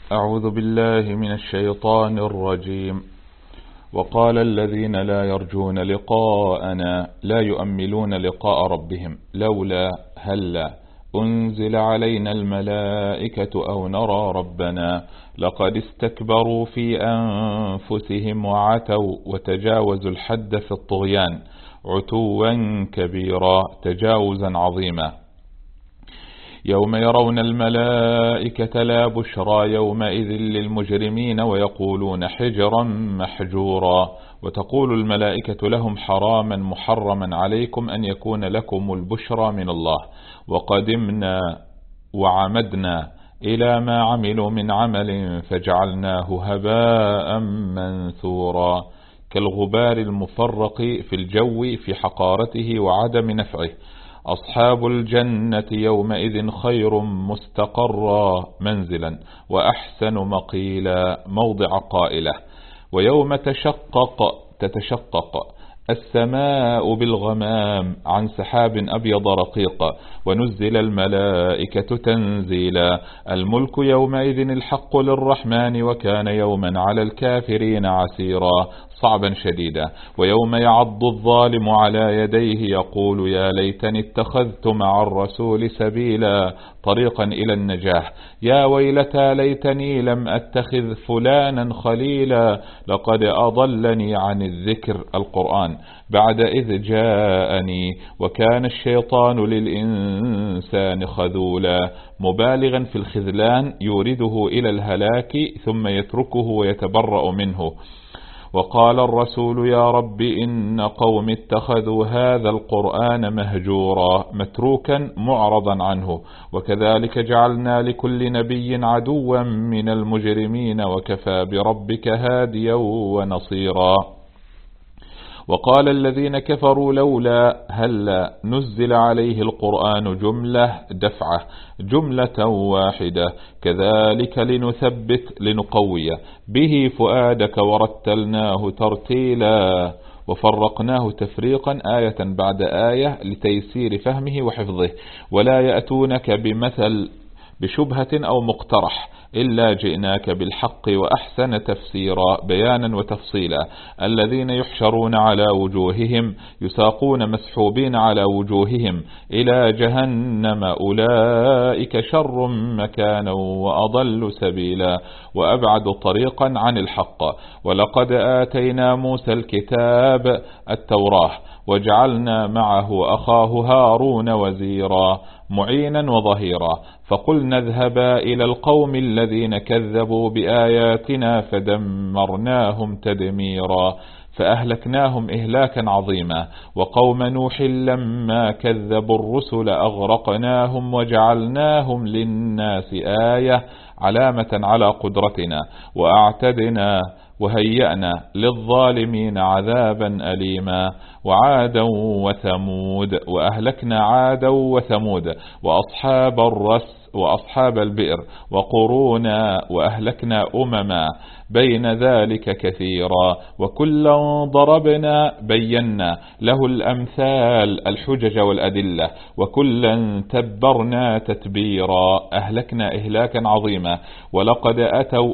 أعوذ بالله من الشيطان الرجيم. وقال الذين لا يرجون لقاءنا لا يؤملون لقاء ربهم لولا هلا أنزل علينا الملائكة أو نرى ربنا لقد استكبروا في أنفسهم وعتوا وتجاوزوا الحد في الطغيان عتوا كبيرا تجاوزا عظيما. يوم يرون الملائكة لا بشرى يومئذ للمجرمين ويقولون حجرا محجورا. وتقول الملائكة لهم حراما محرما عليكم أن يكون لكم البشرى من الله وقدمنا وعمدنا إلى ما عملوا من عمل فجعلناه هباء منثورا كالغبار المفرق في الجو في حقارته وعدم نفعه. أصحاب الجنة يومئذ خير مستقرا منزلا وأحسن مقيلا موضع قائلة. ويوم تتشقق السماء بالغمام عن سحاب أبيض رقيق ونزل الملائكة تنزيلا. الملك يومئذ الحق للرحمن وكان يوما على الكافرين عسيرا صعبا شديدا. ويوم يعض الظالم على يديه يقول يا ليتني اتخذت مع الرسول سبيلا طريقا إلى النجاح. يا ويلتى ليتني لم أتخذ فلانا خليلا لقد أضلني عن الذكر القرآن بعد إذ جاءني وكان الشيطان للإنسان خذولا. مبالغا في الخذلان يورده إلى الهلاك ثم يتركه ويتبرأ منه. وقال الرسول يا رب إن قوم اتخذوا هذا القرآن مهجورا متروكا معرضا عنه وكذلك جعلنا لكل نبي عدوا من المجرمين وكفى بربك هاديا ونصيرا. وقال الذين كفروا لولا هلا نزل عليه القرآن جملة دفعة جملة واحدة كذلك لنثبت لنقوي به فؤادك ورتلناه ترتيلا وفرقناه تفريقا آية بعد آية لتيسير فهمه وحفظه. ولا يأتونك بمثل بشبهة أو مقترح إلا جئناك بالحق وأحسن تفسيرا بيانا وتفصيلا. الذين يحشرون على وجوههم يساقون مسحوبين على وجوههم إلى جهنم أولئك شر مكانا وأضل سبيلا وأبعد طريقا عن الحق. ولقد آتينا موسى الكتاب التوراة وجعلنا معه أخاه هارون وزيرا معينا وظهيرا فقلنا اذهبا إلى القوم الذين كذبوا بآياتنا فدمرناهم تدميرا فأهلكناهم إهلاكا عظيما. وقوم نوح لما كذبوا الرسل أغرقناهم وجعلناهم للناس آية علامة على قدرتنا وأعتدنا وهيأنا للظالمين عذابا أليما. وعادا وثمود وأهلكنا عادا وثمود وأصحاب الرس وأصحاب البئر وقرونا وأهلكنا أمما بين ذلك كثيرا وكلا ضربنا بينا له الأمثال الحجج والأدلة وكلا تبرنا تتبيرا أهلكنا إهلاكا عظيما. ولقد أتوا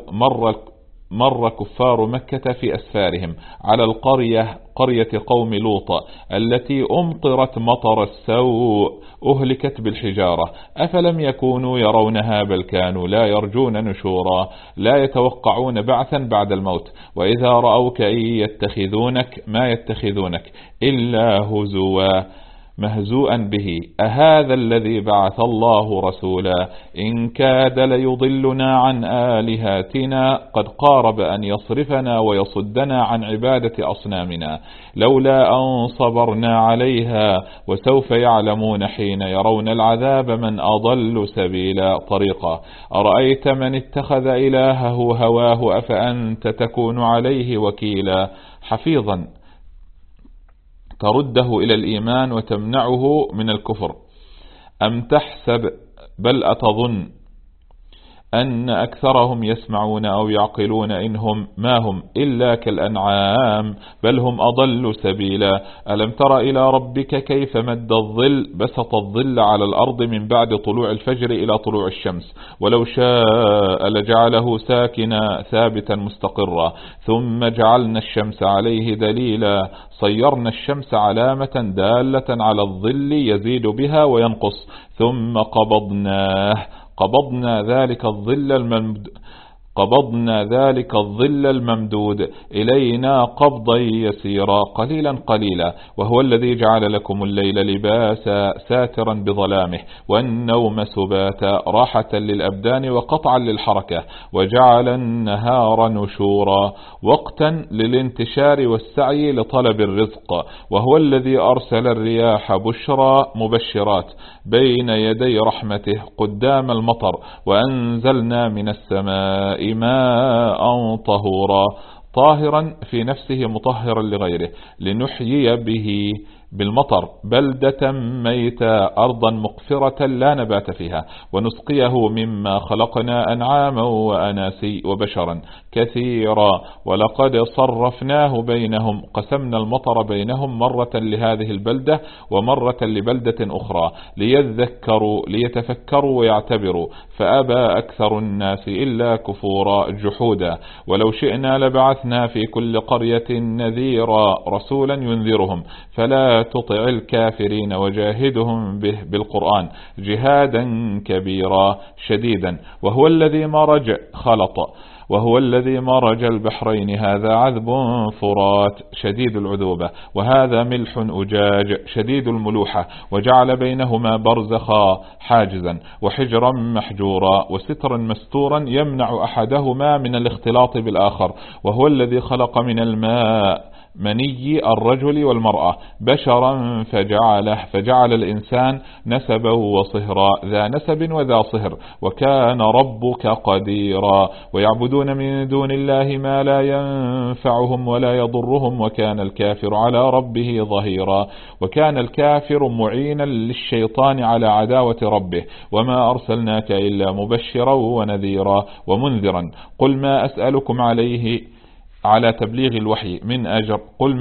مر كفار مكة في أسفارهم على قرية قوم لوط التي أمطرت مطر السوء أهلكت بالحجارة أفلم يكونوا يرونها بل كانوا لا يرجون نشورا لا يتوقعون بعثا بعد الموت. وإذا رأوك إن يتخذونك ما يتخذونك إلا هزوا مهزوءا به أهذا الذي بعث الله رسولا إن كاد ليضلنا عن آلهاتنا قد قارب أن يصرفنا ويصدنا عن عبادة أصنامنا لولا أن صبرنا عليها وسوف يعلمون حين يرون العذاب من أضل سبيلا طريقا. أرأيت من اتخذ إلهه هواه أفأنت تكون عليه وكيلا حفيظا ترده إلى الإيمان وتمنعه من الكفر. أم تحسب بل أتظن أن أكثرهم يسمعون أو يعقلون إنهم ما هم إلا كالأنعام بل هم أضل سبيلا. ألم تر إلى ربك كيف مد الظل بسط الظل على الأرض من بعد طلوع الفجر إلى طلوع الشمس ولو شاء لجعله ساكنا ثابتا مستقرا ثم جعلنا الشمس عليه دليلا صيرنا الشمس علامة دالة على الظل يزيد بها وينقص ثم قبضنا ذلك الظل الممدود إلينا قبضا يسيرا قليلا وهو الذي جعل لكم الليل لباسا ساترا بظلامه والنوم سباتا راحة للأبدان وقطعا للحركة وجعل النهار نشورا وقتا للانتشار والسعي لطلب الرزق وهو الذي أرسل الرياح بشرا مبشرات بين يدي رحمته قدام المطر وأنزلنا من السماء ماء طاهرا في نفسه مطهرا لغيره لنحيي به بالمطر بلدة ميتة أرضا مقفرة لا نبات فيها ونسقيه مما خلقنا أنعاما وأناسي وبشرا كثيرا ولقد صرفناه بينهم قسمنا المطر بينهم مرة لهذه البلدة ومرة لبلدة أخرى ليتفكروا ويعتبروا فأبى أكثر الناس إلا كفورا جحودا ولو شئنا لبعثنا في كل قرية نذيرا رسولا ينذرهم فلا تطع الكافرين وجاهدهم به بالقرآن جهادا كبيرا شديدا وهو الذي مرج البحرين هذا عذب فرات شديد العذوبة وهذا ملح أجاج شديد الملوحة وجعل بينهما برزخا حاجزا وحجرا محجورا وسترا مستورا يمنع أحدهما من الاختلاط بالآخر وهو الذي خلق من الماء مني الرجل والمرأة بشرا فجعل الإنسان نسبا وصهرا ذا نسب وذا صهر وكان ربك قديرا ويعبدون من دون الله ما لا ينفعهم ولا يضرهم وكان الكافر على ربه ظهيرا وكان الكافر معينا للشيطان على عداوة ربه وما أرسلناك إلا مبشرا ونذيرا ومنذرا قل ما أسألكم عليه على تبليغ الوحي من أجر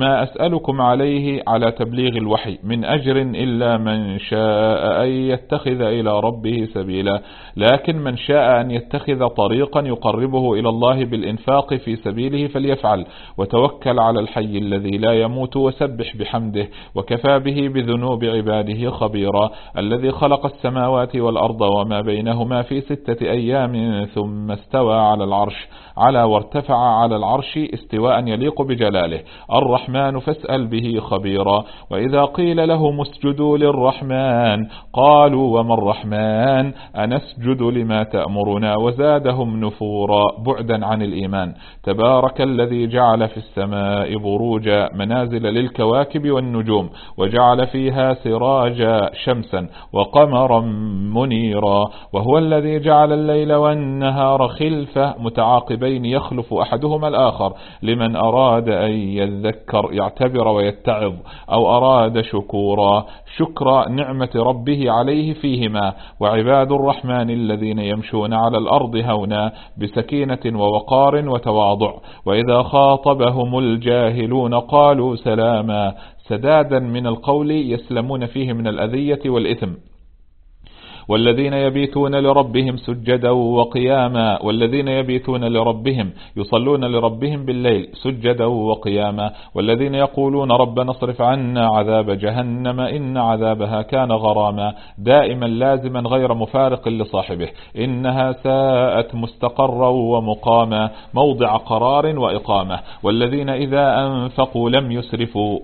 من أجر إلا من شاء أن يتخذ إلى ربه سبيلا لكن من شاء أن يتخذ طريقا يقربه إلى الله بالإنفاق في سبيله فليفعل وتوكل على الحي الذي لا يموت وسبح بحمده وكفى به بذنوب عباده خبيرا الذي خلق السماوات والأرض وما بينهما في 6 أيام ثم استوى على العرش وارتفع على العرش استواء يليق بجلاله الرحمن فاسأل به خبيرا وإذا قيل لهم اسجدوا للرحمن قالوا وما الرحمن أنسجد لما تأمرنا وزادهم نفورا بعدا عن الإيمان تبارك الذي جعل في السماء بروجا منازل للكواكب والنجوم وجعل فيها سراجا شمسا وقمرا منيرا وهو الذي جعل الليل والنهار خلفة متعاقبين يخلف أحدهما الآخر لمن أراد أن يذكر يعتبر ويتعظ أو أراد شكر نعمة ربه عليه فيهما وعباد الرحمن الذين يمشون على الأرض هونا بسكينة ووقار وتواضع وإذا خاطبهم الجاهلون قالوا سلاما سدادا من القول يسلمون فيه من الأذية والإثم والذين يبيتون لربهم سجدا وقياما يصلون لربهم بالليل سجدا وقياما والذين يقولون ربنا اصرف عنا عذاب جهنم إن عذابها كان غراما دائما لازما غير مفارق لصاحبه إنها ساءت مستقرا ومقاما موضع قرار وإقامة والذين إذا أنفقوا لم يسرفوا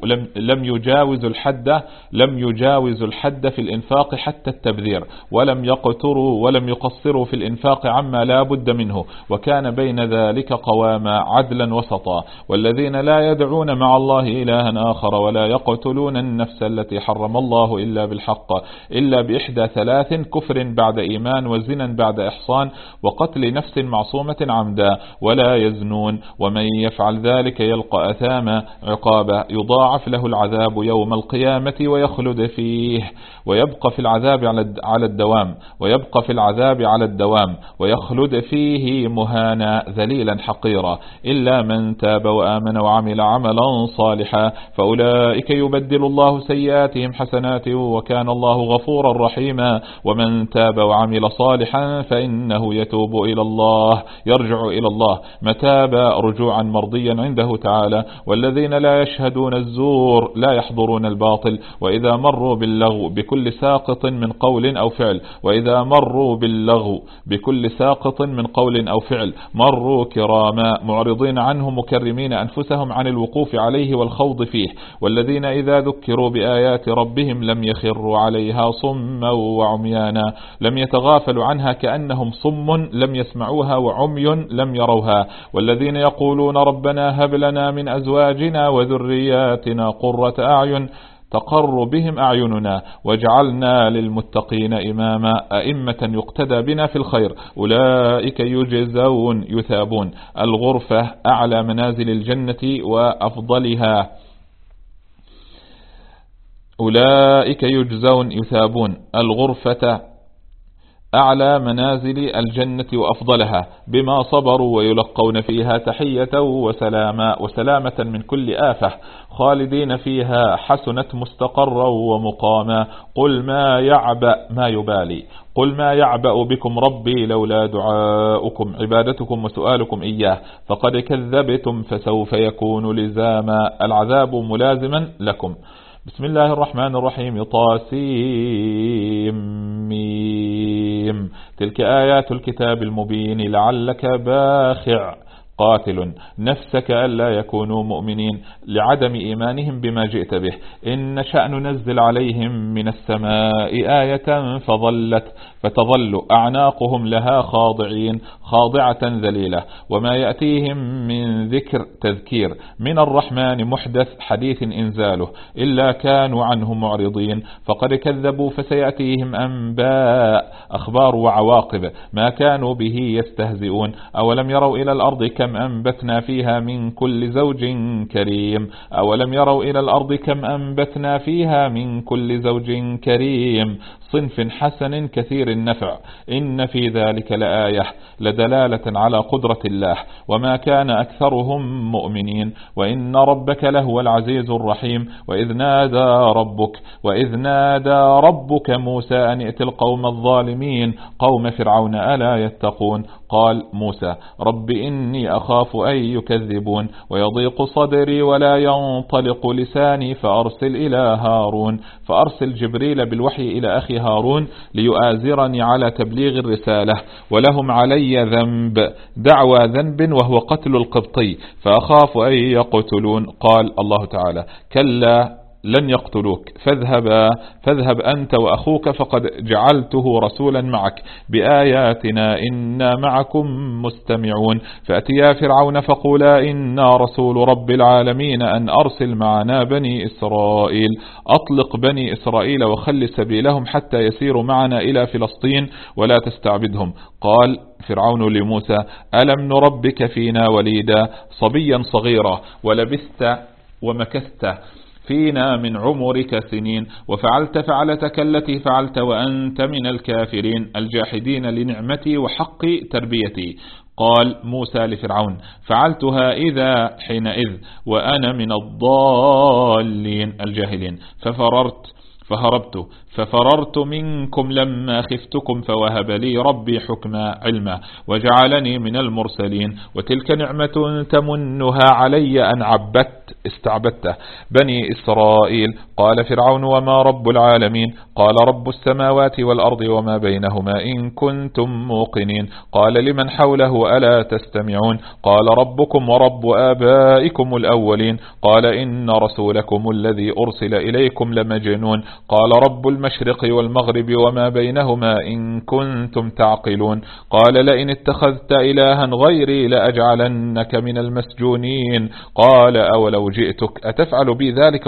لم يجاوزوا الحد في الإنفاق حتى التبذير ولم يقتروا ولم يقصروا في الإنفاق عما لا بد منه وكان بين ذلك قواما عدلا وسطا والذين لا يدعون مع الله إلها آخر ولا يقتلون النفس التي حرم الله إلا بالحق إلا بإحدى 3 كفر بعد إيمان وزنا بعد إحصان وقتل نفس معصومة عمدا ولا يزنون ومن يفعل ذلك يلقى أثاما عقابا يضاعف له العذاب يوم القيامة ويخلد فيه ويبقى في العذاب على الدوام، ويبقى في العذاب على الدوام، ويخلد فيه مهانا ذليلا حقيرا، إلا من تاب وآمن وعمل عملا صالحا فأولئك يبدل الله سيئاتهم حسنات وكان الله غفورا رحيما. ومن تاب وعمل صالحا فإنه يتوب إلى الله، يرجع إلى الله متاب رجوعا مرضيا عنده تعالى. والذين لا يشهدون الزور لا يحضرون الباطل، وإذا مروا باللغو بكل ساقط من قول أو فعل، وإذا مروا باللغو بكل ساقط من قول أو فعل مروا كراما معرضين عنه مكرمين أنفسهم عن الوقوف عليه والخوض فيه. والذين إذا ذكروا بآيات ربهم لم يخروا عليها صما وعميانا، لم يتغافلوا عنها كأنهم صم لم يسمعوها وعمي لم يروها. والذين يقولون ربنا هب لنا من أزواجنا وذرياتنا قرة أعين تقر بهم أعيننا واجعلنا للمتقين إماما، أئمة يقتدى بنا في الخير. أولئك يجزون يثابون الغرفة أعلى منازل الجنة وأفضلها، أولئك يجزون يثابون الغرفة أعلى منازل الجنة وأفضلها بما صبروا، ويلقون فيها تحية وسلامة من كل آفة، خالدين فيها حسنت مستقرا ومقاما. قل ما يعبأ بكم ربي لولا دعاؤكم عبادتكم وسؤالكم إياه فقد كذبتم فسوف يكون لزاما، العذاب ملازما لكم. بسم الله الرحمن الرحيم. طاسيم تلك آيات الكتاب المبين لعلك باخع قاتل نفسك ألا يكونوا مؤمنين لعدم إيمانهم بما جئت به. إن شأن ننزل عليهم من السماء آية فتظل أعناقهم لها خاضعة ذليلة، وما يأتيهم من تذكير من الرحمن محدث حديث إنزاله إلا كانوا عنه معرضين. فقد كذبوا فسيأتيهم أنباء أخبار وعواقب ما كانوا به يستهزئون. أولم يروا إلى الأرض كم أنبتنا فيها من كل زوج كريم، أولم يروا إلى الأرض كم أنبتنا فيها من كل زوج كريم صنف حسن كثير النفع. إن في ذلك لآية لدلالة على قدرة الله، وما كان أكثرهم مؤمنين، وإن ربك لهو العزيز الرحيم. وإذ نادى ربك موسى أن ائت القوم الظالمين قوم فرعون ألا يتقون. قال موسى رب إني أخاف أن يكذبون ويضيق صدري ولا ينطلق لساني فأرسل جبريل بالوحي إلى أخي هارون ليؤازرني على تبليغ الرسالة، ولهم علي دعوى ذنب وهو قتل القبطي فأخاف أن يقتلون. قال الله تعالى كلا لن يقتلوك فاذهب أنت وأخوك فقد جعلته رسولا معك بآياتنا إنا معكم مستمعون. فأتيا فرعون فقولا إنا رسول رب العالمين أن أرسل معنا بني إسرائيل، أطلق بني إسرائيل وخل سبيلهم حتى يسيروا معنا إلى فلسطين ولا تستعبدهم. قال فرعون لموسى ألم نربك فينا وليدا صبيا صغيرا ولبثت ومكثت فينا من عمرك سنين وفعلت فعلتك التي فعلت وأنت من الكافرين الجاحدين لنعمتي وحق تربيتي. قال موسى لفرعون فعلتها إذا حينئذ وأنا من الضالين الجاهلين ففررت منكم لما خفتكم فوهب لي ربي حكما علما وجعلني من المرسلين. وتلك نعمة تمنها علي أن استعبدت بني إسرائيل. قال فرعون وما رب العالمين؟ قال رب السماوات والأرض وما بينهما إن كنتم موقنين. قال لمن حوله ألا تستمعون؟ قال ربكم ورب آبائكم الأولين. قال إن رسولكم الذي أرسل إليكم لمجنون. قال رب المشرق والمغرب وما بينهما إن كنتم تعقلون. قال لئن اتخذت إلها غيري لأجعلنك من المسجونين. قال أولو جئتك أتفعل بي ذلك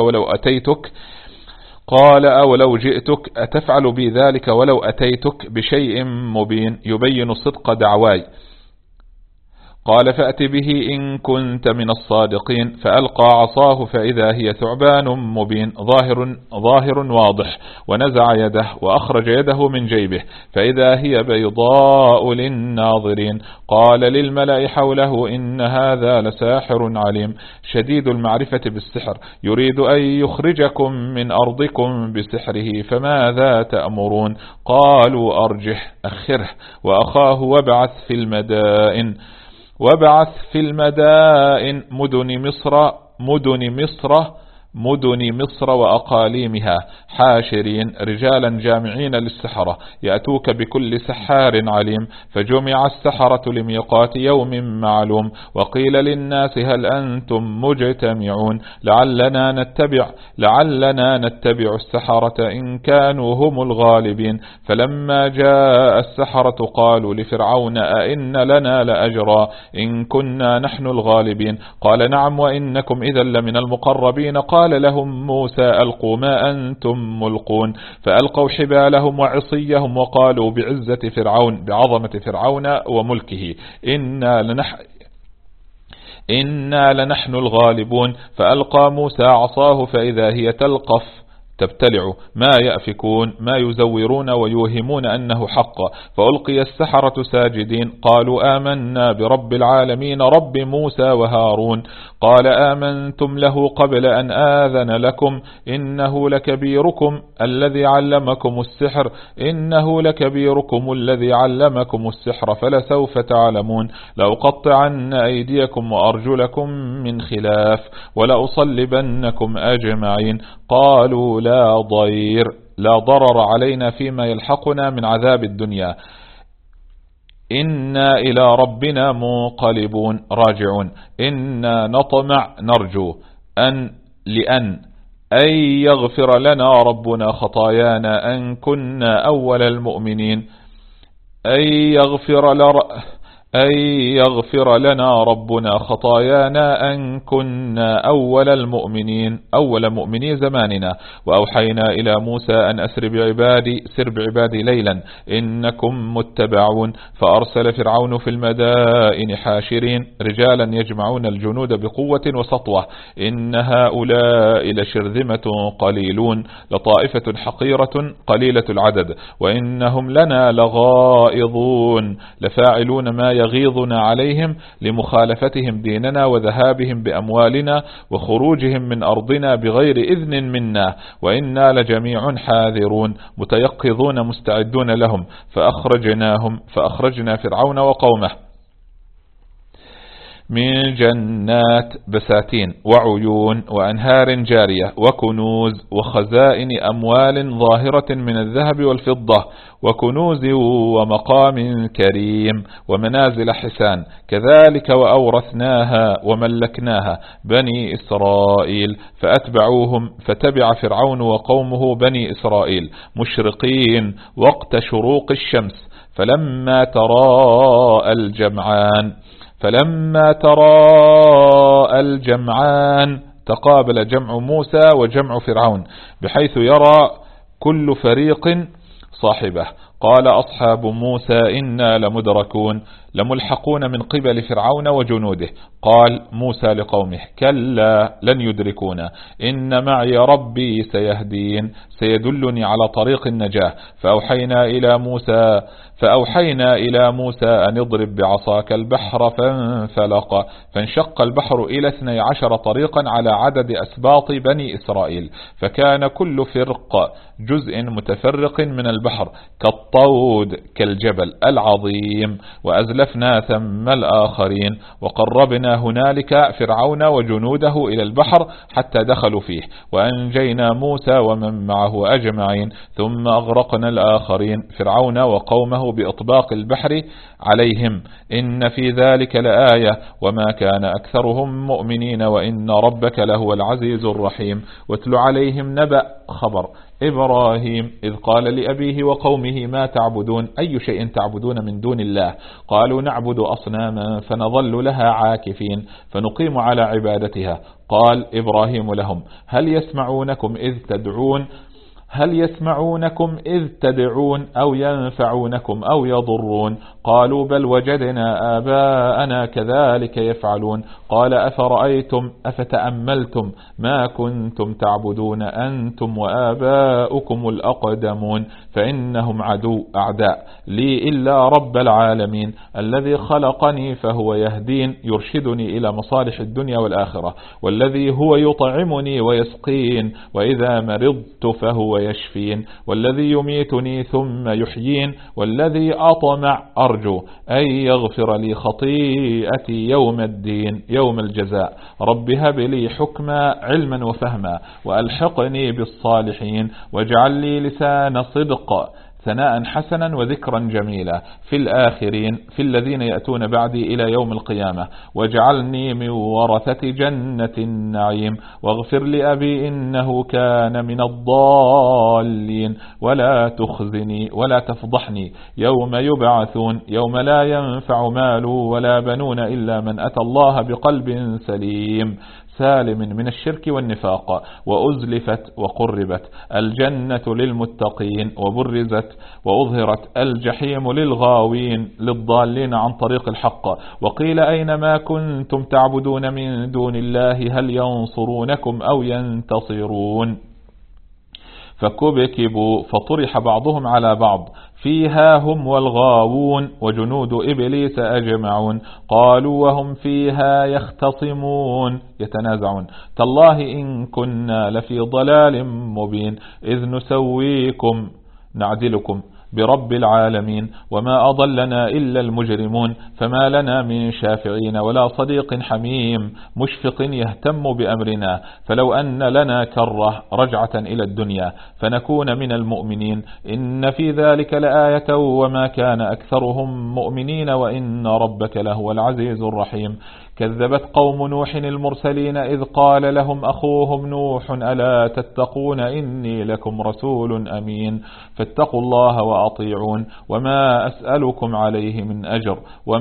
ولو أتيتك بشيء مبين يبين صدق دعواي. قال فأت به إن كنت من الصادقين. فألقى عصاه فإذا هي ثعبان مبين ظاهر واضح، ونزع يده وأخرج يده من جيبه فإذا هي بيضاء للناظرين. قال للملأ حوله إن هذا لساحر عليم شديد المعرفة بالسحر يريد أن يخرجكم من أرضكم بسحره فماذا تأمرون؟ قالوا أرجه أخره وأخاه وابعث في المدائن مدن مصر وأقاليمها حاشرين رجالا جامعين للسحرة يأتوك بكل سحار عليم. فجمع السحرة لميقات يوم معلوم وقيل للناس هل أنتم مجتمعون لعلنا نتبع السحرة إن كانوا هم الغالبين. فلما جاء السحرة قالوا لفرعون أئن لنا لأجرا إن كنا نحن الغالبين؟ قال نعم وإنكم إذا لمن المقربين. قال لهم موسى ألقوا ما أنتم ملقون فألقوا حبالهم وعصيهم وقالوا بعظمة فرعون وملكه إنا لنحن الغالبون. فألقى موسى عصاه فإذا هي تبتلع ما يأفكون ما يزورون ويوهمون أنه حق. فألقي السحرة ساجدين قالوا آمنا برب العالمين رب موسى وهارون. قال آمنتم له قبل أن آذن لكم إنه لكبيركم الذي علمكم السحر فلسوف تعلمون لأقطعن أيديكم وأرجلكم من خلاف ولأصلبنكم أجمعين. قالوا لا ضرر علينا فيما يلحقنا من عذاب الدنيا إنا إلى ربنا منقلبون راجعون. إنا نرجو أن يغفر لنا ربنا خطايانا أن كنا أول المؤمنين أن يغفر لنا ربنا خطايانا أن كنا أول مؤمني زماننا. وأوحينا إلى موسى أن سر بعبادي ليلا إنكم متبعون. فأرسل فرعون في المدائن حاشرين رجالا يجمعون الجنود بقوة وسطوة إن هؤلاء لشرذمة قليلون لطائفة حقيرة قليلة العدد وإنهم لنا لغائظون لفاعلون ما يغيظنا عليهم لمخالفتهم ديننا وذهابهم بأموالنا وخروجهم من أرضنا بغير إذن منا وإنا لجميع حاذرون متيقظون مستعدون لهم. فأخرجنا فرعون وقومه من جنات بساتين وعيون وأنهار جارية وكنوز وخزائن أموال ظاهرة من الذهب والفضة وكنوز ومقام كريم ومنازل حسان كذلك وأورثناها وملكناها بني إسرائيل. فأتبعوهم فتبع فرعون وقومه بني إسرائيل مشرقين وقت شروق الشمس فلما تراءى الجمعان تقابل جمع موسى وجمع فرعون بحيث يرى كل فريق صاحبه. قال أصحاب موسى إنا لملحقون من قبل فرعون وجنوده. قال موسى لقومه كلا لن يدركونا إن معي ربي سيدلني على طريق النجاة. فأوحينا إلى موسى أن اضرب بعصاك البحر فانفلق فانشق البحر إلى 12 طريقا على عدد أسباط بني إسرائيل فكان كل فرق جزء متفرق من البحر كالطود كالجبل العظيم. وأزلفنا ثم الآخرين وقربنا هنالك فرعون وجنوده إلى البحر حتى دخلوا فيه وأنجينا موسى ومن معه أجمعين. ثم أغرقنا الآخرين فرعون وقومه بإطباق البحر عليهم إن في ذلك لآية وما كان أكثرهم مؤمنين وإن ربك لهو العزيز الرحيم. واتل عليهم نبأ خبر إبراهيم إذ قال لأبيه وقومه ما تعبدون أي شيء تعبدون من دون الله؟ قالوا نعبد أصناما فنظل لها عاكفين فنقيم على عبادتها. قال إبراهيم لهم هل يسمعونكم إذ تدعون هل يسمعونكم إذ تدعون أو ينفعونكم أو يضرون؟ قالوا بل وجدنا آباءنا كذلك يفعلون. قال أفرأيتم أفتأملتم ما كنتم تعبدون أنتم وآباؤكم الأقدمون فإنهم أعداء لي إلا رب العالمين الذي خلقني فهو يهدين يرشدني إلى مصالح الدنيا والآخرة، والذي هو يطعمني ويسقين، وإذا مرضت فهو يشفين، والذي يميتني ثم يحيين، والذي أطمع أرجو أن يغفر لي خطيئتي يوم الدين يوم الجزاء. رب هب لي حكما علما وفهما وألحقني بالصالحين واجعل لي لسان صدق ثناء حسنا وذكرا جميلا في الآخرين في الذين يأتون بعدي إلى يوم القيامة، واجعلني من ورثة جنة النعيم، واغفر لأبي إنه كان من الضالين، ولا تخزني ولا تفضحني يوم يبعثون يوم لا ينفع مال ولا بنون إلا من أتى الله بقلب سليم سالم من الشرك والنفاق. وأزلفت وقربت الجنة للمتقين وبرزت وأظهرت الجحيم للغاوين للضالين عن طريق الحق. وقيل أينما كنتم تعبدون من دون الله هل ينصرونكم أو ينتصرون؟ فكبكبوا فطرح بعضهم على بعض فيها هم والغاوون وجنود إبليس أجمعون. قالوا وهم فيها يختصمون يتنازعون تالله إن كنا لفي ضلال مبين إذ نسويكم نعدلكم برب العالمين وما أضلنا إلا المجرمون فما لنا من شافعين ولا صديق حميم مشفق يهتم بأمرنا فلو أن لنا كرة رجعة إلى الدنيا فنكون من المؤمنين إن في ذلك لآية وما كان أكثرهم مؤمنين وإن ربك لهو العزيز الرحيم. كذبت قوم نوح المرسلين إذ قال لهم أخوهم نوح ألا تتقون إني لكم رسول أمين فاتقوا الله وأطيعون وما أسألكم عليه من أجر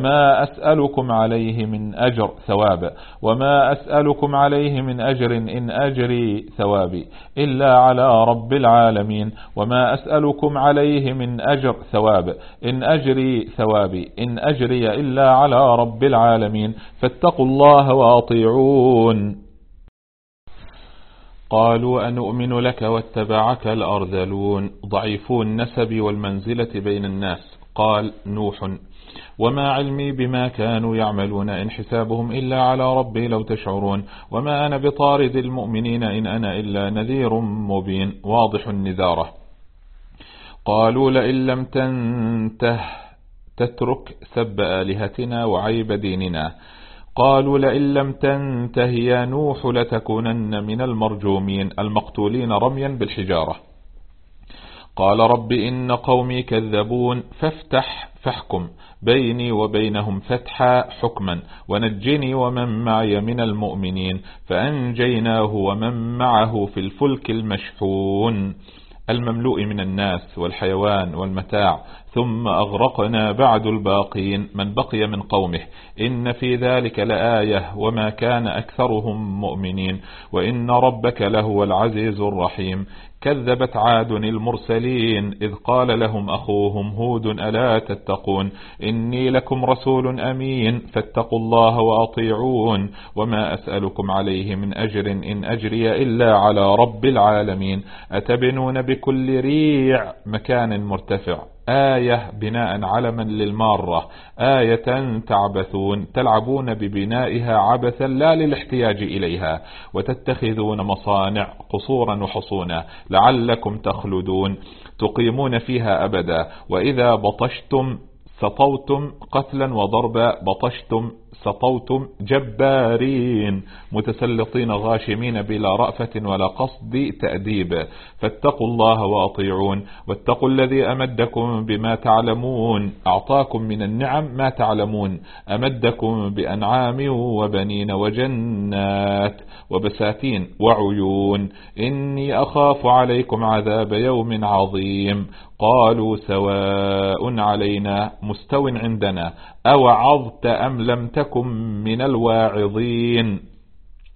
ثواب وما أسألكم عليه من أجر إن أجري ثوابي إلا على رب العالمين وما أسألكم عليه من أجر ثواب إن أجري إلا على رب العالمين فاتقوا الله وأطيعون. قالوا أنؤمن لك واتبعك الأرذلون ضعيفو النسب والمنزلة بين الناس. قال نوح وما علمي بما كانوا يعملون إن حسابهم إلا على ربي لو تشعرون وما أنا بطارد المؤمنين إن أنا إلا نذير مبين واضح النذارة. قالوا لئن لم تنته تترك سب آلهتنا وعيب ديننا. قالوا لئن لم تنته يا نوح لتكونن من المرجومين المقتولين رميا بالحجارة. قال رب إن قومي كذبون فاحكم بيني وبينهم فتحا حكما ونجني ومن معي من المؤمنين فأنجيناه ومن معه في الفلك المشحون المملوء من الناس والحيوان والمتاع ثم أغرقنا بعد الباقين من بقي من قومه إن في ذلك لآية وما كان أكثرهم مؤمنين وإن ربك لهو العزيز الرحيم. كذبت عاد المرسلين إذ قال لهم أخوهم هود ألا تتقون إني لكم رسول أمين فاتقوا الله وأطيعون وما أسألكم عليه من أجر إن أجري إلا على رب العالمين أتبنون بكل ريع مكان مرتفع آية بناء علما للمارة آية تعبثون تلعبون ببنائها عبثا لا للاحتياج إليها وتتخذون مصانع قصورا وحصونا لعلكم تخلدون تقيمون فيها أبدا وإذا بطشتم سطوتم قتلا وضربا سطوتم جبارين متسلطين غاشمين بلا رأفة ولا قصد تأديب فاتقوا الله وأطيعون واتقوا الذي أمدكم بما تعلمون أعطاكم من النعم ما تعلمون أمدكم بأنعام وبنين وجنات وبساتين وعيون إني أخاف عليكم عذاب يوم عظيم. قالوا سواء علينا مستو عندنا أوعظت أم لم تكن من الواعظين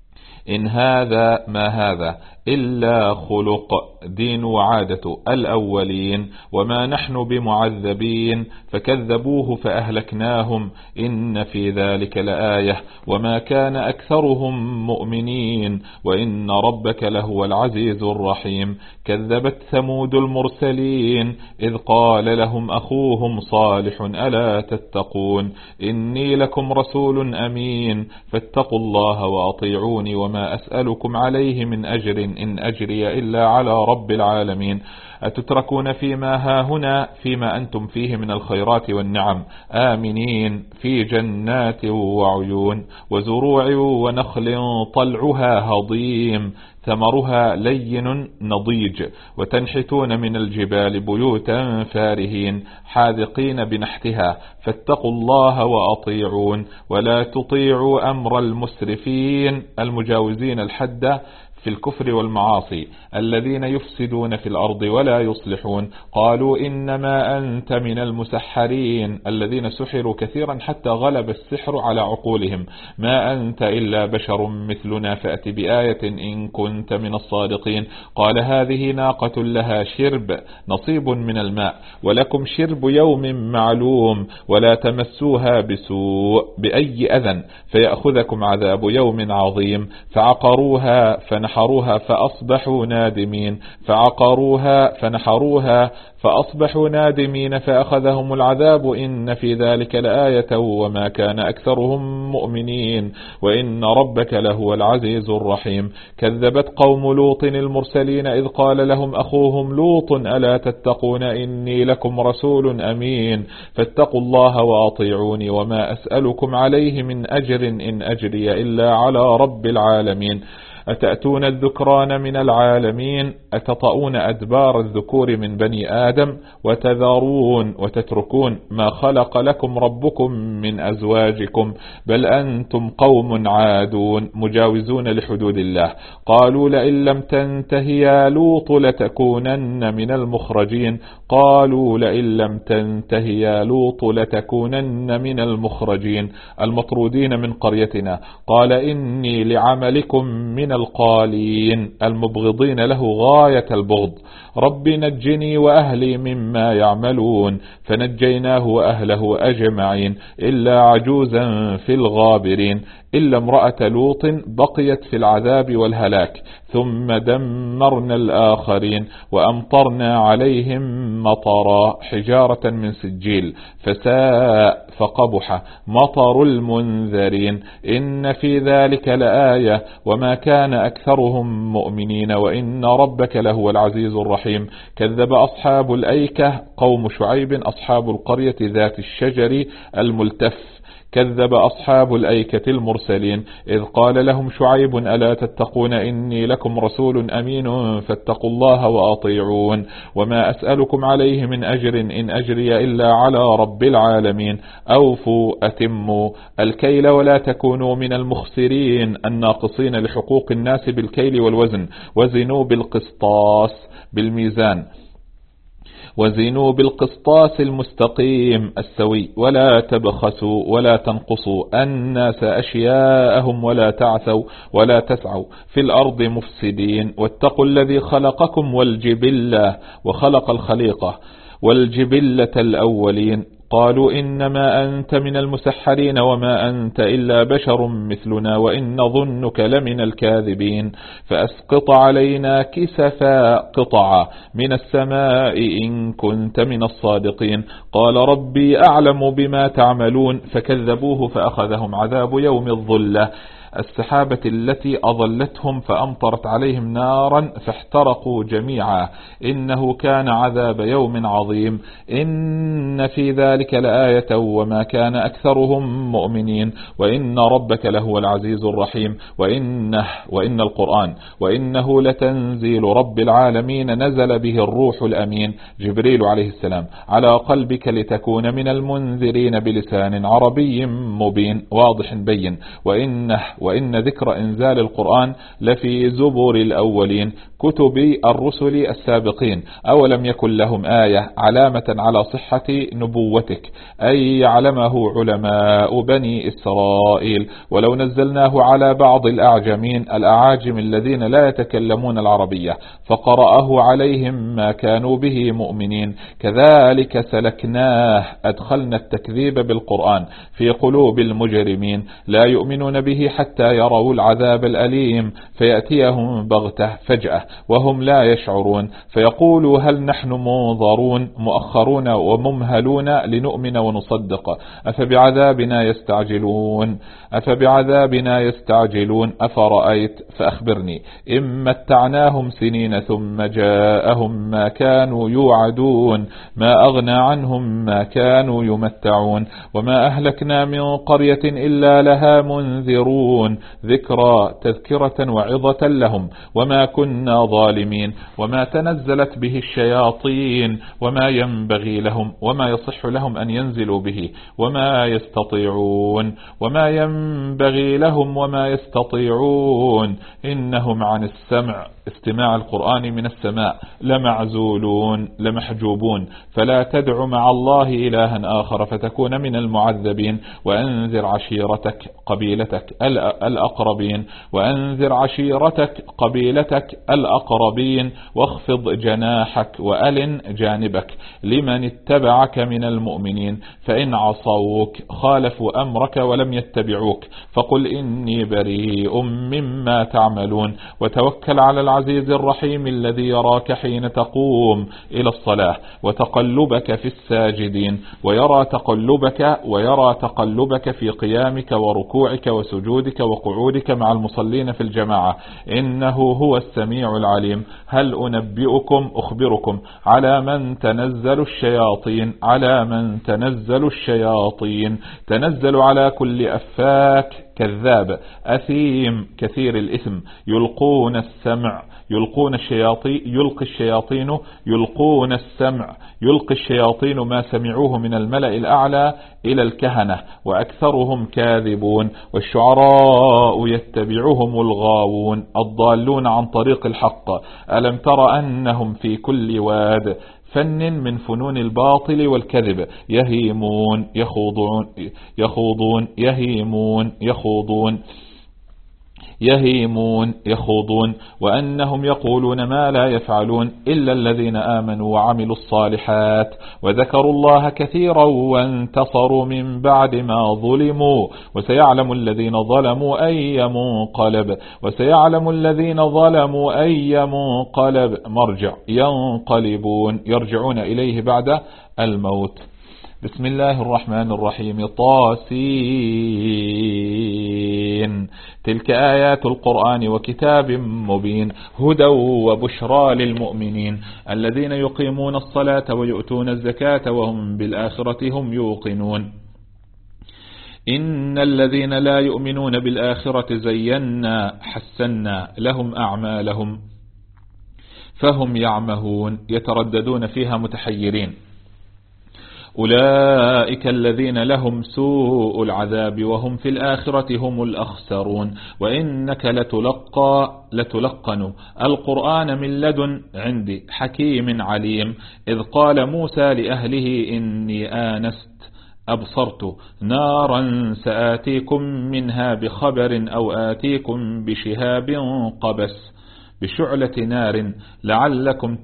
إن هذا ما هذا إلا خلق دين وعادة الأولين وما نحن بمعذبين فكذبوه فأهلكناهم إن في ذلك لآية وما كان أكثرهم مؤمنين وإن ربك لهو العزيز الرحيم. كذبت ثمود المرسلين إذ قال لهم أخوهم صالح ألا تتقون إني لكم رسول أمين فاتقوا الله وأطيعوني وما أسألكم عليه من أجر إن أجري إلا على رب العالمين. أتتركون فيما هاهنا فيما أنتم فيه من الخيرات والنعم آمنين في جنات وعيون وزروع ونخل طلعها هضيم ثمرها لين نضيج وتنحتون من الجبال بيوتا فارهين حاذقين بنحتها فاتقوا الله وأطيعون ولا تطيعوا أمر المسرفين المجاوزين الحد في الكفر والمعاصي الذين يفسدون في الأرض ولا يصلحون. قالوا إنما أنت من المسحرين الذين سحروا كثيرا حتى غلب السحر على عقولهم ما أنت إلا بشر مثلنا فأت بآية إن كنت من الصادقين. قال هذه ناقة لها شرب نصيب من الماء ولكم شرب يوم معلوم ولا تمسوها بسوء بأي أذى فيأخذكم عذاب يوم عظيم. فعقروها فنحروها فأصبحوا نادمين فأصبحوا نادمين فأخذهم العذاب إن في ذلك لآية وما كان أكثرهم مؤمنين وإن ربك لهو العزيز الرحيم. كذبت قوم لوط المرسلين إذ قال لهم أخوهم لوط ألا تتقون إني لكم رسول أمين فاتقوا الله وأطيعوني وما أسألكم عليه من أجر إن أجري إلا على رب العالمين. أتأتون الذكران من العالمين أتطؤون أدبار الذكور من بني آدم وتذرون وتتركون ما خلق لكم ربكم من أزواجكم بل أنتم قوم عادون مجاوزون لحدود الله. قالوا لئن لم تنته يا لوط لتكونن من المخرجين المطرودين من قريتنا. قال إني لعملكم من القالين المبغضين له غاية البغض. رب نجني وأهلي مما يعملون فنجيناه وأهله أجمعين إلا عجوزا في الغابرين إلا امرأة لوط بقيت في العذاب والهلاك ثم دمرنا الآخرين وأمطرنا عليهم مطرا حجارة من سجيل فساء فقبح مطر المنذرين إن في ذلك لآية وما كان أكثرهم مؤمنين وإن ربك لهو العزيز الرحيم. كذب أصحاب الأيكة قوم شعيب أصحاب القرية ذات الشجر الملتف. كذب أصحاب الأيكة المرسلين إذ قال لهم شعيب ألا تتقون إني لكم رسول أمين فاتقوا الله وأطيعون وما أسألكم عليه من أجر إن أجري إلا على رب العالمين. أوفوا أتموا الكيل ولا تكونوا من المخسرين الناقصين لحقوق الناس بالكيل والوزن وزنوا بالقسطاس بالميزان وزنوا بالقسطاس المستقيم السوي ولا تبخسوا ولا تنقصوا الناس أشياءهم ولا تعثوا ولا تسعوا في الأرض مفسدين. واتقوا الذي خلقكم والجبلة وخلق الخليقة والجبلة الأولين. قالوا إنما أنت من المسحرين وما أنت إلا بشر مثلنا وإن ظنك لمن الكاذبين فأسقط علينا كسفا قطعا من السماء إن كنت من الصادقين. قال ربي أعلم بما تعملون فكذبوه فأخذهم عذاب يوم الظلة السحابة التي أظلتهم فأمطرت عليهم نارا فاحترقوا جميعا إنه كان عذاب يوم عظيم. إن في ذلك لآية وما كان أكثرهم مؤمنين وإن ربك لهو العزيز الرحيم. وإن القرآن وإنه لتنزيل رب العالمين نزل به الروح الأمين جبريل عليه السلام على قلبك لتكون من المنذرين بلسان عربي مبين واضح بين. وإن ذكر إنزال القرآن لفي زبر الأولين كتب الرسل السابقين. أولم يكن لهم آية علامة على صحة نبوتك أي يعلمه علماء بني إسرائيل، ولو نزلناه على بعض الأعاجم الذين لا يتكلمون العربية فقرأه عليهم ما كانوا به مؤمنين. كذلك سلكناه أدخلنا التكذيب بالقرآن في قلوب المجرمين لا يؤمنون به حتى يروا العذاب الأليم فيأتيهم بغتة فجأة وهم لا يشعرون فيقولوا هل نحن منظرون مؤخرون وممهلون لنؤمن ونصدق أفبعذابنا يستعجلون أفرأيت فأخبرني إن متعناهم سنين ثم جاءهم ما كانوا يوعدون ما أغنى عنهم ما كانوا يمتعون وما أهلكنا من قرية إلا لها منذرون ذكرى تذكرة وعظة لهم وما كنا ظالمين وما تنزلت به الشياطين وما ينبغي لهم وما يصح لهم أن ينزلوا به وما ينبغي لهم وما يستطيعون إنهم عن استماع القرآن من السماء لمحجوبون فلا تدع مع الله إلها آخر فتكون من المعذبين وأنذر عشيرتك قبيلتك الأقربين واخفض جناحك وألن جانبك لمن اتبعك من المؤمنين فإن عصوك خالفوا أمرك ولم يتبعوك فقل إني بريء مما تعملون وتوكل على العزيز الرحيم الذي يراك حين تقوم إلى الصلاة وتقلبك في الساجدين ويرى تقلبك في قيامك وركوعك وسجودك وقعودك مع المصلين في الجماعة إنه هو السميع العليم. هل أخبركم على من تنزل الشياطين تنزل على كل أفاك كذاب أثيم كثير الإثم يلقي الشياطين ما سمعوه من الملأ الأعلى إلى الكهنة وأكثرهم كاذبون والشعراء يتبعهم الغاوون الضالون عن طريق الحق. ألم تر أنهم في كل واد فن من فنون الباطل والكذب يخوضون وأنهم يقولون ما لا يفعلون إلا الذين آمنوا وعملوا الصالحات وذكروا الله كثيرا وانتصروا من بعد ما ظلموا وسيعلم الذين ظلموا أي منقلب يرجعون إليه بعد الموت. بسم الله الرحمن الرحيم. طاسين تلك آيات القرآن وكتاب مبين هدى وبشرى للمؤمنين الذين يقيمون الصلاة ويؤتون الزكاة وهم بالآخرة هم يوقنون. إن الذين لا يؤمنون بالآخرة حسنا لهم أعمالهم فهم يعمهون يترددون فيها متحيرين. أولئك الذين لهم سوء العذاب وهم في الآخرة هم الأخسرون. وإنك لتلقن القرآن من لدن عندي حكيم عليم إذ قال موسى لأهله إني أبصرت نارا سآتيكم منها بخبر أو آتيكم بشهاب قبس بشعلة نار لعلكم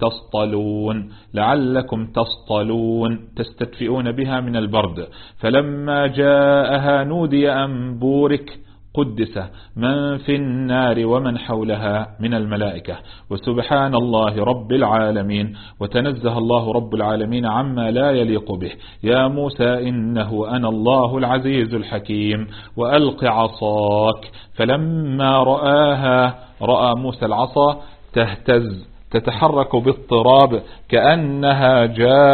تصطلون تستدفئون بها من البرد. فلما جاءها نودي أن بورك قدس من في النار ومن حولها من الملائكة وسبحان الله رب العالمين وتنزه الله رب العالمين عما لا يليق به. يا موسى إنه أنا الله العزيز الحكيم وألق عصاك. فلما رأى موسى العصا تتحرك باضطراب كأنها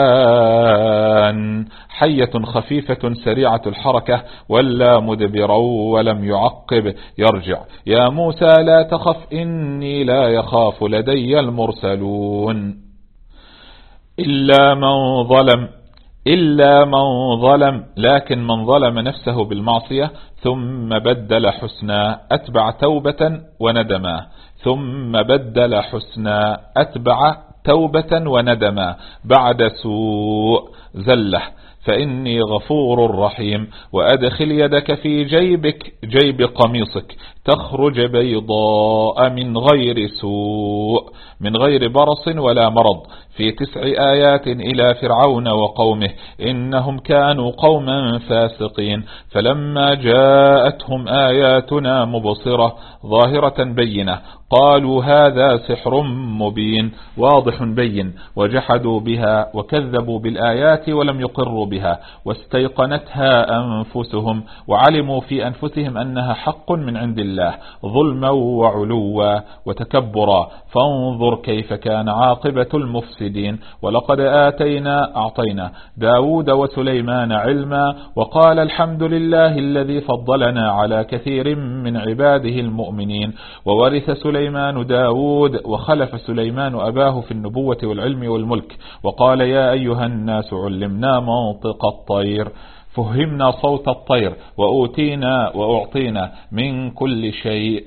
جان حية خفيفة سريعة الحركة ولا مدبرا ولم يعقب يرجع. يا موسى لا تخف إني لا يخاف لدي المرسلون إلا من ظلم، لكن من ظلم نفسه بالمعصية ثم بدل حسنا أتبع توبة وندما، ثم بدل حسنا أتبع توبة وندما بعد سوء زله فإني غفور رحيم. وأدخل يدك في جيبك، جيب قميصك، تخرج بيضاء من غير سوء، من غير برص ولا مرض، في 9 آيات إلى فرعون وقومه إنهم كانوا قوما فاسقين. فلما جاءتهم آياتنا مبصرة ظاهرة بينة قالوا هذا سحر مبين واضح بين، وجحدوا بها وكذبوا بالآيات ولم يقروا بها، واستيقنتها أنفسهم وعلموا في أنفسهم أنها حق من عند الله ظلما وعلوا وتكبرا، فانظر كيف كان عاقبة المفسدين. ولقد أعطينا داود وسليمان علما، وقال الحمد لله الذي فضلنا على كثير من عباده المؤمنين. وورث سليمان داود وخلف سليمان أباه في النبوة والعلم والملك. وقال يا أيها الناس علمنا منطق الطير، فهمنا صوت الطير، وأعطينا من كل شيء،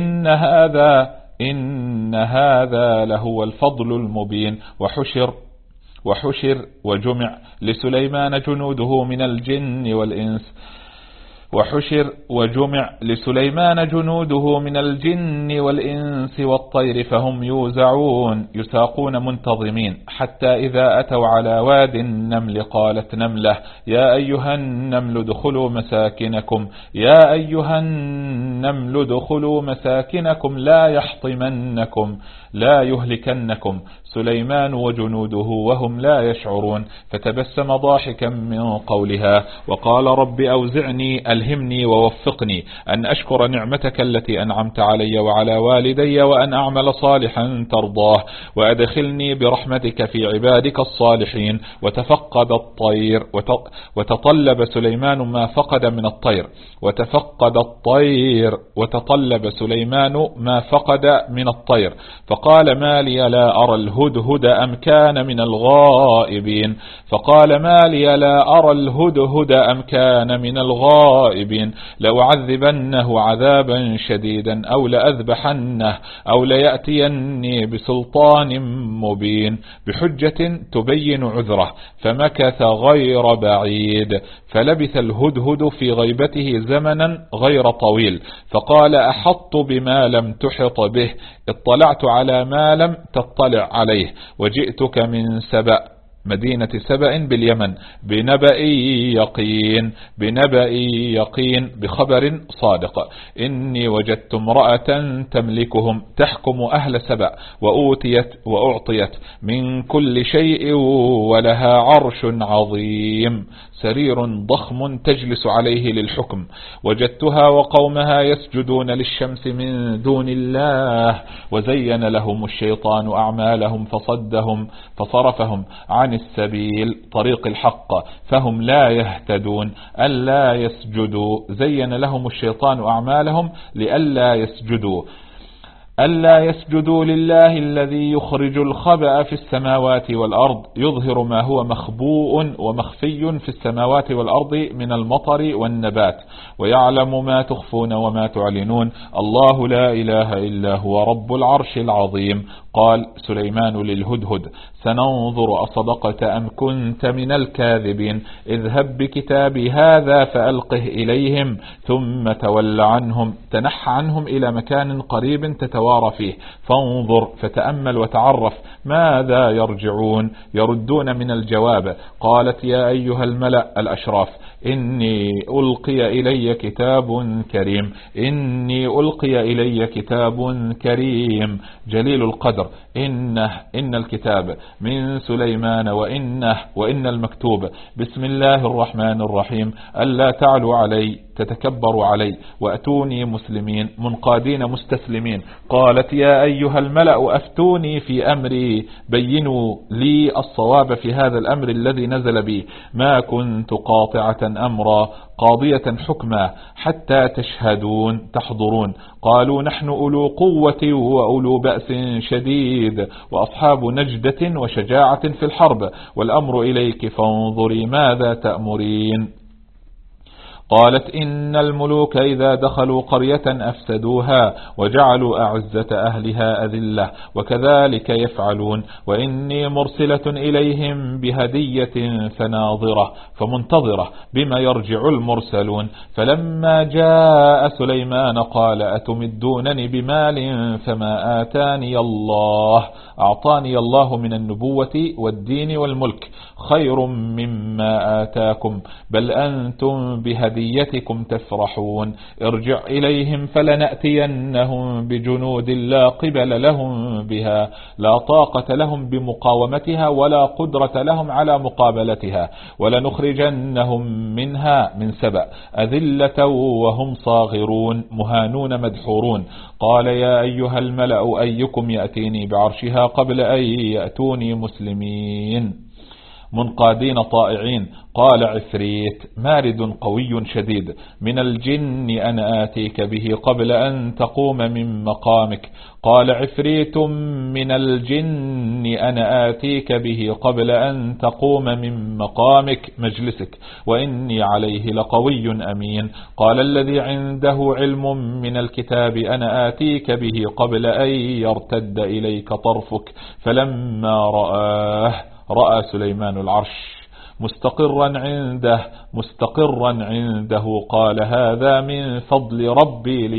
إن هذا لهو الفضل المبين. وحشر وجمع لسليمان جنوده من الجن والإنس، والطير فهم يوزعون يساقون منتظمين، حتى إذا أتوا على واد النمل قالت نملة يا أيها النمل ادخلوا مساكنكم لا يهلكنكم سليمان وجنوده وهم لا يشعرون. فتبسم ضاحكا من قولها وقال رب أوزعني ألهمني ووفقني أن أشكر نعمتك التي أنعمت علي وعلى والدي وأن أعمل صالحا ترضاه وأدخلني برحمتك في عبادك الصالحين. وتطلب سليمان ما فقد من الطير فقال ما لي لا أرى الهدهد أم كان من الغائبين لأعذبنه عذابا شديدا أو لأذبحنه أو ليأتيني بسلطان مبين بحجة تبين عذره. فمكث غير بعيد فلبث الهدهد في غيبته زمنا غير طويل، فقال أحط بما لم تحط به، اطلعت على ما لم تطلع عليه، وجئتك من مدينة سبأ باليمن بنبأ يقين بخبر صادق. إني وجدت امرأة تملكهم تحكم أهل سبأ وأعطيت من كل شيء ولها عرش عظيم سرير ضخم تجلس عليه للحكم. وجدتها وقومها يسجدون للشمس من دون الله وزين لهم الشيطان أعمالهم فصرفهم عن السبيل طريق الحق فهم لا يهتدون. ألا يسجدوا، زين لهم الشيطان أعمالهم لألا يسجدوا لله الذي يخرج الخبأ في السماوات والأرض، يظهر ما هو مخبوء ومخفي في السماوات والأرض من المطر والنبات، ويعلم ما تخفون وما تعلنون. الله لا إله إلا هو رب العرش العظيم. قال سليمان للهدهد سننظر أصدقت أم كنت من الكاذبين، اذهب بكتابي هذا فألقه إليهم ثم تول عنهم، تنح عنهم إلى مكان قريب تتوارى فيه، فانظر فتأمل وتعرف ماذا يردون من الجواب. قالت يا أيها الملأ الأشراف إني ألقي إلي كتاب كريم جليل القدر، إن الكتاب من سليمان وإن المكتوب بسم الله الرحمن الرحيم ألا تعلوا علي تتكبر علي، وأتوني مسلمين منقادين مستسلمين. قالت يا أيها الملأ أفتوني في أمري، بينوا لي الصواب في هذا الأمر الذي نزل بي، ما كنت قاطعة أمرا قاضية حكما حتى تشهدون تحضرون. قالوا نحن أولو قوة وأولو بأس شديد وأصحاب نجدة وشجاعة في الحرب، والأمر إليك فانظري ماذا تأمرين. قالت إن الملوك إذا دخلوا قرية أفسدوها وجعلوا أعزة أهلها أذلة وكذلك يفعلون، وإني مرسلة إليهم بهدية فناظرة فمنتظرة بما يرجع المرسلون. فلما جاء سليمان قال أتمدونني بمال فما آتاني الله، أعطاني الله من النبوة والدين والملك خير مما آتاكم، بل أنتم بهديتكم تفرحون. ارجع إليهم فلنأتينهم بجنود لا قبل لهم بها، لا طاقة لهم بمقاومتها ولا قدرة لهم على مقابلتها، ولنخرجنهم منها من سبأ أذلة وهم صاغرون مهانون مدحورون. قال يا أيها الملأ أيكم يأتيني بعرشها قبل أن يأتوني مسلمين منقادين طائعين. قال عفريت مارد قوي شديد من الجن أنا آتيك به قبل أن تقوم من مقامك. قال عفريت من الجن أنا آتيك به قبل أن تقوم من مقامك مجلسك، وإني عليه لقوي أمين. قال الذي عنده علم من الكتاب أنا آتيك به قبل أن يرتد إليك طرفك. فلما رأى سليمان العرش مستقرا عنده قال هذا من فضل ربي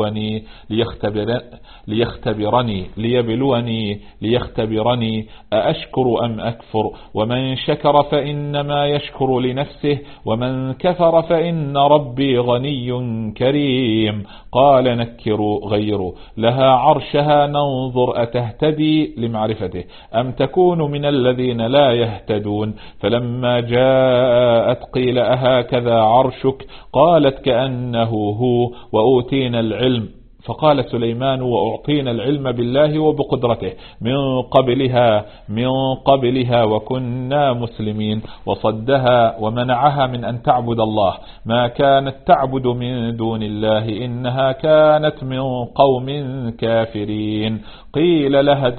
ليختبرني أأشكر أم أكفر، ومن شكر فإنما يشكر لنفسه ومن كفر فإن ربي غني كريم. قال نكروا غيره لها عرشها ننظر أتهتدي لمعرفته أم تكون من الذين لا يهتدون. فلما جاءت قيل أهكذا عرشك، قالت كأنه هو وأوتينا العلم. فقال سليمان وأعطينا العلم بالله وبقدرته من قبلها وكنا مسلمين. وصدها ومنعها من أن تعبد الله ما كانت تعبد من دون الله إنها كانت من قوم كافرين. قيل لها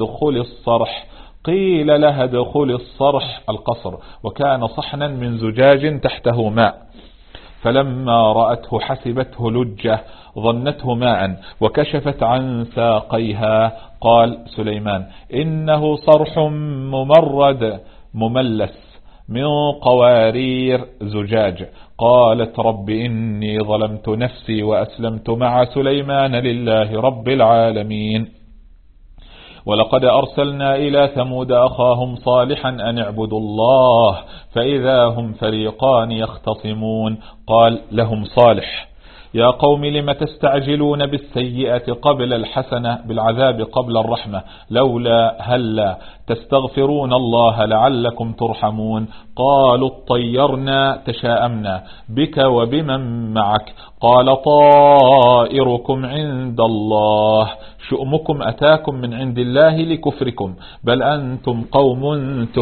ادخل الصرح القصر، وكان صحنا من زجاج تحته ماء. فلما رأته حسبته لجة ظنته ماء وكشفت عن ساقيها. قال سليمان إنه صرح ممرد مملس من قوارير زجاج. قالت رب إني ظلمت نفسي وأسلمت مع سليمان لله رب العالمين. ولقد أرسلنا إلى ثمود أخاهم صالحا أن اعبدوا الله فإذا هم فريقان يختصمون. قال لهم صالح يا قوم لم تستعجلون بالسيئة قبل الحسنة بالعذاب قبل الرحمة، هلا تستغفرون الله لعلكم ترحمون. قالوا اطيرنا تشاءمنا بك وبمن معك. قال طائركم عند الله شؤمكم أتاكم من عند الله لكفركم، بل أنتم قوم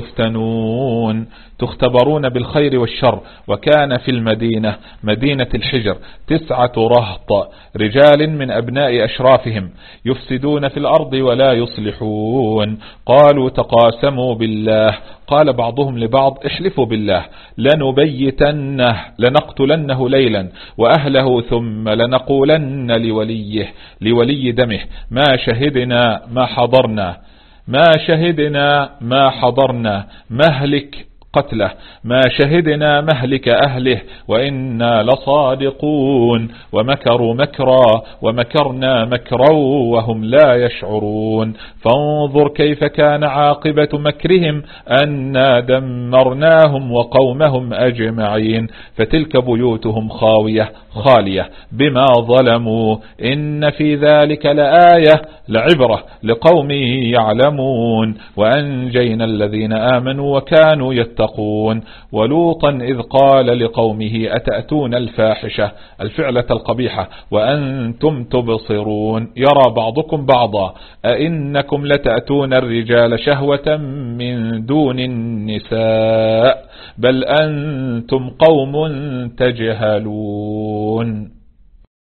تختبرون بالخير والشر. وكان في المدينة مدينة الحجر 9 رهط رجال من أبناء أشرافهم يفسدون في الأرض ولا يصلحون. قالوا تقاسموا بالله، قال بعضهم لبعض احلفوا بالله لنبيتنه لنقتلنه ليلا وأهله ثم لنقولن لولي دمه ما شهدنا ما حضرنا مهلك قتله، ما شهدنا مهلك أهله وإنا لصادقون. ومكروا مكرا ومكرنا مكرا وهم لا يشعرون. فانظر كيف كان عاقبة مكرهم أنا دمرناهم وقومهم أجمعين. فتلك بيوتهم خالية بما ظلموا إن في ذلك لآية لعبرة لقوم يعلمون. وأنجينا الذين آمنوا وكانوا يتقون. تتقون. ولوطا إذ قال لقومه أتأتون الفاحشة الفعلة القبيحة وأنتم تبصرون يرى بعضكم بعضا أئنكم لتأتون الرجال شهوة من دون النساء بل أنتم قوم تجهلون.